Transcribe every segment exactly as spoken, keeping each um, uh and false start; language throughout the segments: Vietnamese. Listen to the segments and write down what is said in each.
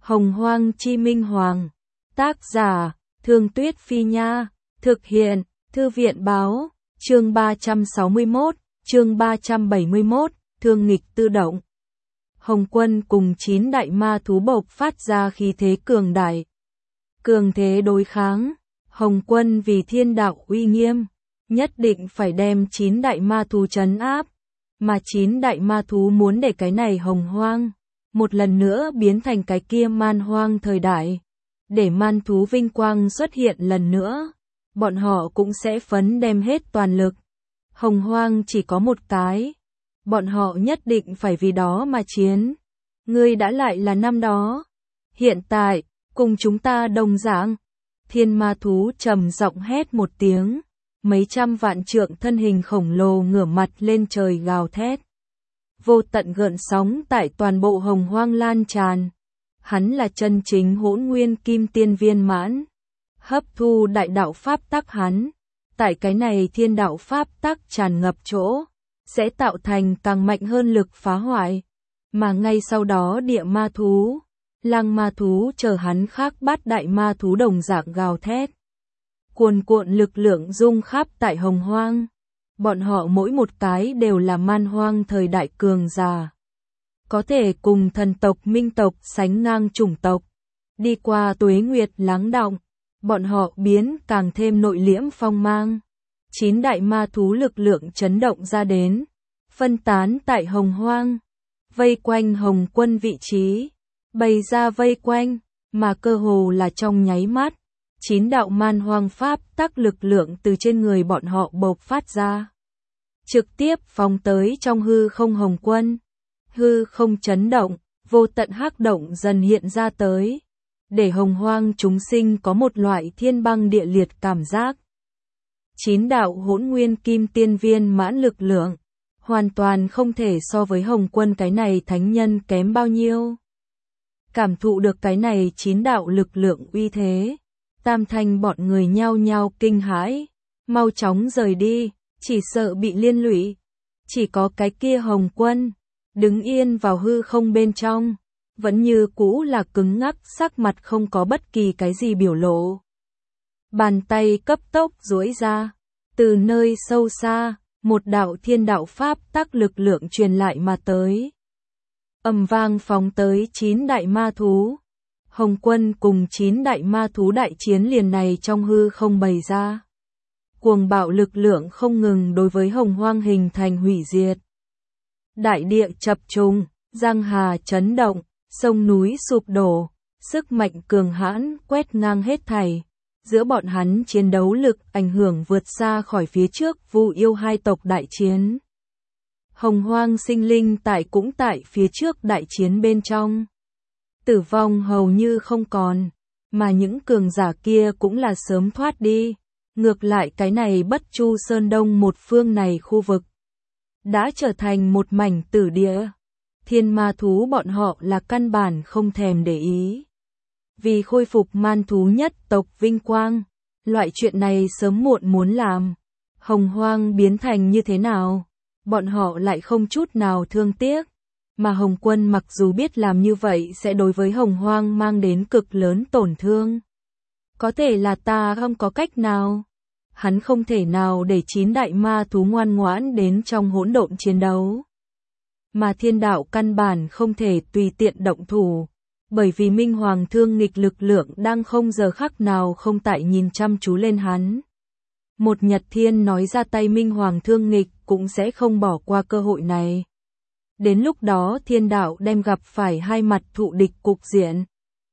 Hồng Hoang Chi Minh Hoàng. Tác giả, Thương Tuyết Phi Nha. Thực hiện, Thư viện Báo. Chương ba trăm sáu mươi mốt, chương ba trăm bảy mươi mốt, Thương nghịch tự động. Hồng Quân cùng chín đại ma thú bộc phát ra khí thế cường đại. Cường thế đối kháng. Hồng Quân vì thiên đạo uy nghiêm, nhất định phải đem chín đại ma thú trấn áp. Mà chín đại ma thú muốn để cái này Hồng Hoang một lần nữa biến thành cái kia man hoang thời đại. Để man thú vinh quang xuất hiện lần nữa, bọn họ cũng sẽ phấn đem hết toàn lực. Hồng Hoang chỉ có một cái, bọn họ nhất định phải vì đó mà chiến. Ngươi đã lại là năm đó, hiện tại, cùng chúng ta đồng dạng. Thiên ma thú trầm giọng hét một tiếng, mấy trăm vạn trượng thân hình khổng lồ ngửa mặt lên trời gào thét. Vô tận gợn sóng tại toàn bộ Hồng Hoang lan tràn. Hắn là chân chính hỗn nguyên kim tiên viên mãn. Hấp thu đại đạo pháp tắc hắn. Tại cái này thiên đạo pháp tắc tràn ngập chỗ, sẽ tạo thành càng mạnh hơn lực phá hoại. Mà ngay sau đó địa ma thú, lang ma thú chờ hắn khác bát đại ma thú đồng dạng gào thét. Cuồn cuộn lực lượng rung khắp tại Hồng Hoang. Bọn họ mỗi một cái đều là man hoang thời đại cường giả. Có thể cùng thần tộc minh tộc sánh ngang chủng tộc. Đi qua tuế nguyệt lắng đọng, bọn họ biến càng thêm nội liễm phong mang. Chín đại ma thú lực lượng chấn động ra đến, phân tán tại Hồng Hoang, vây quanh Hồng Quân vị trí, bày ra vây quanh, mà cơ hồ là trong nháy mắt. Chín đạo man hoang pháp tắc lực lượng từ trên người bọn họ bộc phát ra. Trực tiếp phóng tới trong hư không Hồng Quân. Hư không chấn động, vô tận hắc động dần hiện ra tới. Để Hồng Hoang chúng sinh có một loại thiên băng địa liệt cảm giác. Chín đạo hỗn nguyên kim tiên viên mãn lực lượng. Hoàn toàn không thể so với Hồng Quân cái này thánh nhân kém bao nhiêu. Cảm thụ được cái này chín đạo lực lượng uy thế. Tam thanh bọn người nhao nhao kinh hãi, mau chóng rời đi, chỉ sợ bị liên lụy. Chỉ có cái kia Hồng Quân, đứng yên vào hư không bên trong, vẫn như cũ là cứng ngắc, sắc mặt không có bất kỳ cái gì biểu lộ. Bàn tay cấp tốc duỗi ra, từ nơi sâu xa, một đạo thiên đạo pháp tắc lực lượng truyền lại mà tới. Ầm vang phóng tới chín đại ma thú. Hồng Quân cùng chín đại ma thú đại chiến liền này trong hư không bày ra. Cuồng bạo lực lượng không ngừng đối với Hồng Hoang hình thành hủy diệt. Đại địa chập trùng, giang hà chấn động, sông núi sụp đổ, sức mạnh cường hãn quét ngang hết thảy. Giữa bọn hắn chiến đấu lực ảnh hưởng vượt xa khỏi phía trước Vu Yêu hai tộc đại chiến. Hồng Hoang sinh linh tại cũng tại phía trước đại chiến bên trong. Tử vong hầu như không còn, mà những cường giả kia cũng là sớm thoát đi. Ngược lại cái này Bất Chu Sơn Đông một phương này khu vực đã trở thành một mảnh tử địa. Thiên ma thú bọn họ là căn bản không thèm để ý. Vì khôi phục man thú nhất tộc vinh quang, loại chuyện này sớm muộn muốn làm. Hồng Hoang biến thành như thế nào, bọn họ lại không chút nào thương tiếc. Mà Hồng Quân mặc dù biết làm như vậy sẽ đối với Hồng Hoang mang đến cực lớn tổn thương. Có thể là ta không có cách nào. Hắn không thể nào để chín đại ma thú ngoan ngoãn đến trong hỗn độn chiến đấu. Mà thiên đạo căn bản không thể tùy tiện động thủ. Bởi vì Minh Hoàng thương nghịch lực lượng đang không giờ khắc nào không tại nhìn chăm chú lên hắn. Một Nhật Thiên nói ra tay Minh Hoàng thương nghịch cũng sẽ không bỏ qua cơ hội này. Đến lúc đó thiên đạo đem gặp phải hai mặt thụ địch cục diện.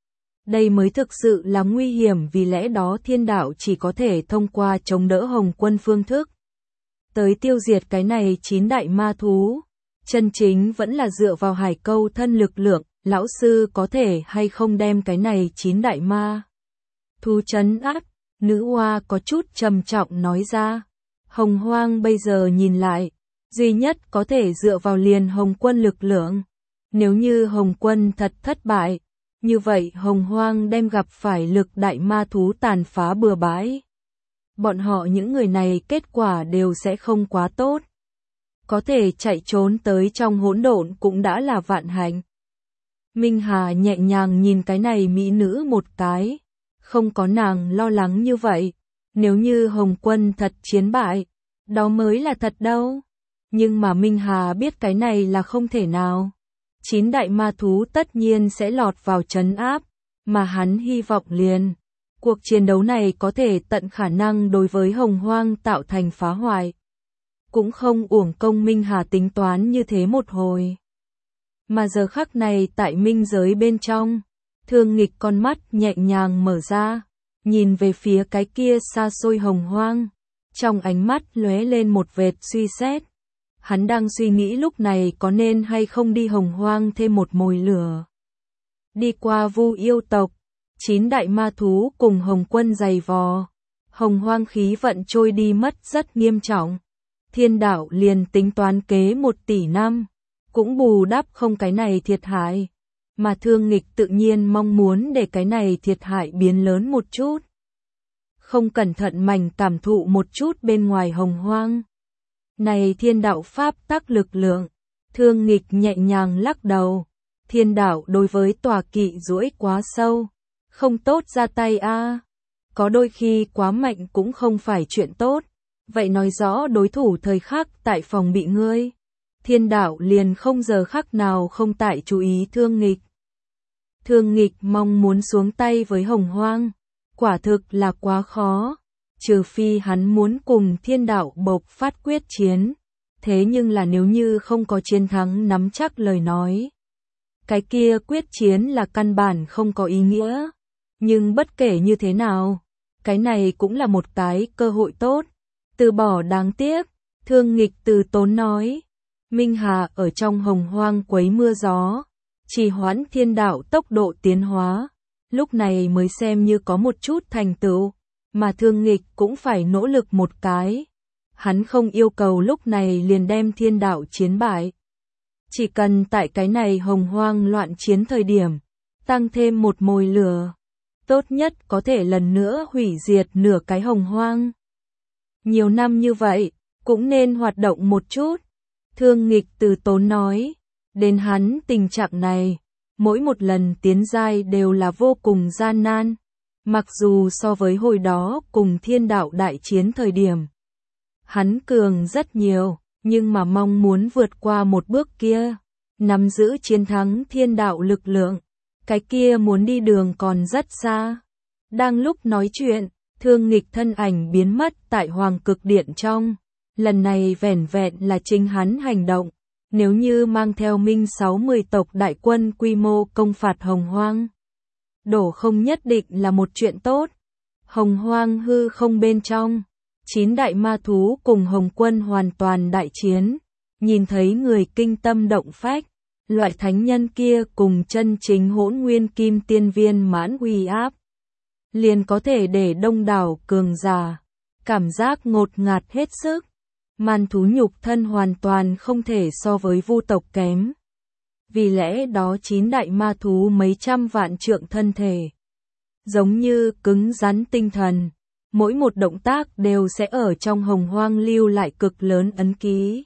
Đây mới thực sự là nguy hiểm, vì lẽ đó thiên đạo chỉ có thể thông qua chống đỡ Hồng Quân phương thức. Tới tiêu diệt cái này chín đại ma thú. Chân chính vẫn là dựa vào hải câu thân lực lượng, lão sư có thể hay không đem cái này chín đại ma thú trấn áp. Nữ hoa có chút trầm trọng nói ra. Hồng Hoang bây giờ nhìn lại, duy nhất có thể dựa vào liền Hồng Quân lực lượng. Nếu như Hồng Quân thật thất bại, như vậy Hồng Hoang đem gặp phải lực đại ma thú tàn phá bừa bãi. Bọn họ những người này kết quả đều sẽ không quá tốt. Có thể chạy trốn tới trong hỗn độn cũng đã là vạn hạnh. Minh Hà nhẹ nhàng nhìn cái này mỹ nữ một cái. Không có nàng lo lắng như vậy. Nếu như Hồng Quân thật chiến bại, đó mới là thật đâu. Nhưng mà Minh Hà biết cái này là không thể nào. Chín đại ma thú tất nhiên sẽ lọt vào trấn áp, mà hắn hy vọng liền. Cuộc chiến đấu này có thể tận khả năng đối với Hồng Hoang tạo thành phá hoại. Cũng không uổng công Minh Hà tính toán như thế một hồi. Mà giờ khắc này tại minh giới bên trong, Thương Nghịch con mắt nhẹ nhàng mở ra, nhìn về phía cái kia xa xôi Hồng Hoang. Trong ánh mắt lóe lên một vệt suy xét. Hắn đang suy nghĩ lúc này có nên hay không đi Hồng Hoang thêm một mồi lửa. Đi qua Vu yêu tộc, chín đại ma thú cùng Hồng Quân giày vò. Hồng Hoang khí vận trôi đi mất rất nghiêm trọng. Thiên đạo liền tính toán kế một tỷ năm, cũng bù đắp không cái này thiệt hại. Mà Thương Nghịch tự nhiên mong muốn để cái này thiệt hại biến lớn một chút. Không cẩn thận mảnh cảm thụ một chút bên ngoài Hồng Hoang. Này thiên đạo pháp tắc lực lượng, Thương Nghịch nhẹ nhàng lắc đầu. Thiên đạo đối với tòa kỵ duỗi quá sâu, không tốt ra tay a. À. Có đôi khi quá mạnh cũng không phải chuyện tốt. Vậy nói rõ đối thủ thời khắc tại phòng bị ngươi. Thiên đạo liền không giờ khắc nào không tại chú ý Thương Nghịch. Thương Nghịch mong muốn xuống tay với Hồng Hoang, quả thực là quá khó. Trừ phi hắn muốn cùng thiên đạo bộc phát quyết chiến. Thế nhưng là nếu như không có chiến thắng nắm chắc lời nói, cái kia quyết chiến là căn bản không có ý nghĩa. Nhưng bất kể như thế nào, cái này cũng là một cái cơ hội tốt. Từ bỏ đáng tiếc, Thương Nghịch từ tốn nói. Minh Hà ở trong Hồng Hoang quấy mưa gió, trì hoãn thiên đạo tốc độ tiến hóa, lúc này mới xem như có một chút thành tựu, mà Thương Nghịch cũng phải nỗ lực một cái. Hắn không yêu cầu lúc này liền đem thiên đạo chiến bại. Chỉ cần tại cái này Hồng Hoang loạn chiến thời điểm, tăng thêm một mồi lửa, tốt nhất có thể lần nữa hủy diệt nửa cái Hồng Hoang. Nhiều năm như vậy, cũng nên hoạt động một chút. Thương Nghịch từ tốn nói, đến hắn tình trạng này, mỗi một lần tiến giai đều là vô cùng gian nan. Mặc dù so với hồi đó cùng thiên đạo đại chiến thời điểm, hắn cường rất nhiều, nhưng mà mong muốn vượt qua một bước kia, nắm giữ chiến thắng thiên đạo lực lượng, cái kia muốn đi đường còn rất xa. Đang lúc nói chuyện, Thương Nghịch thân ảnh biến mất tại Hoàng Cực Điện trong. Lần này vẻn vẹn là chính hắn hành động. Nếu như mang theo Minh sáu mươi tộc đại quân quy mô công phạt Hồng Hoang, đổ không nhất định là một chuyện tốt. Hồng Hoang hư không bên trong, chín đại ma thú cùng Hồng Quân hoàn toàn đại chiến. Nhìn thấy người kinh tâm động phách, loại thánh nhân kia cùng chân chính hỗn nguyên kim tiên viên mãn uy áp, liền có thể để đông đảo cường giả cảm giác ngột ngạt hết sức. Man thú nhục thân hoàn toàn không thể so với vu tộc kém. Vì lẽ đó chín đại ma thú mấy trăm vạn trượng thân thể, giống như cứng rắn tinh thần, mỗi một động tác đều sẽ ở trong Hồng Hoang lưu lại cực lớn ấn ký.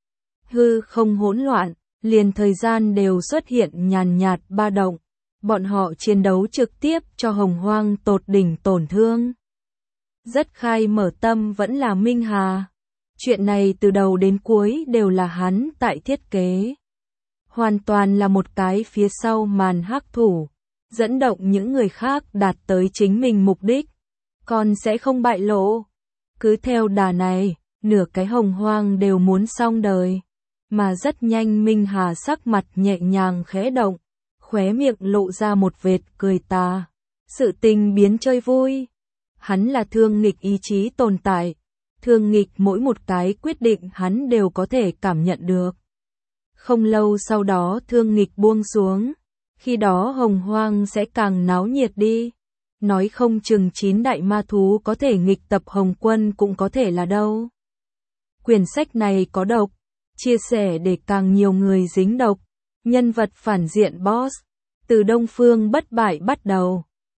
Hư không hỗn loạn, liền thời gian đều xuất hiện nhàn nhạt ba động. Bọn họ chiến đấu trực tiếp cho Hồng Hoang tột đỉnh tổn thương. Rất khai mở tâm vẫn là Minh Hà. Chuyện này từ đầu đến cuối đều là hắn tại thiết kế. Hoàn toàn là một cái phía sau màn hắc thủ, dẫn động những người khác đạt tới chính mình mục đích, còn sẽ không bại lộ. Cứ theo đà này, nửa cái Hồng Hoang đều muốn xong đời. Mà rất nhanh Minh Hà sắc mặt nhẹ nhàng khẽ động, khóe miệng lộ ra một vệt cười tà. Sự tình biến chơi vui. Hắn là Thương Nghịch ý chí tồn tại. Thương Nghịch mỗi một cái quyết định hắn đều có thể cảm nhận được. Không lâu sau đó Thương Nghịch buông xuống. Khi đó Hồng Hoang sẽ càng náo nhiệt đi. Nói không chừng chín đại ma thú có thể nghịch tập Hồng Quân cũng có thể là đâu. Quyển sách này có độc. Chia sẻ để càng nhiều người dính độc. Nhân vật phản diện boss. Từ Đông Phương bất bại bắt đầu.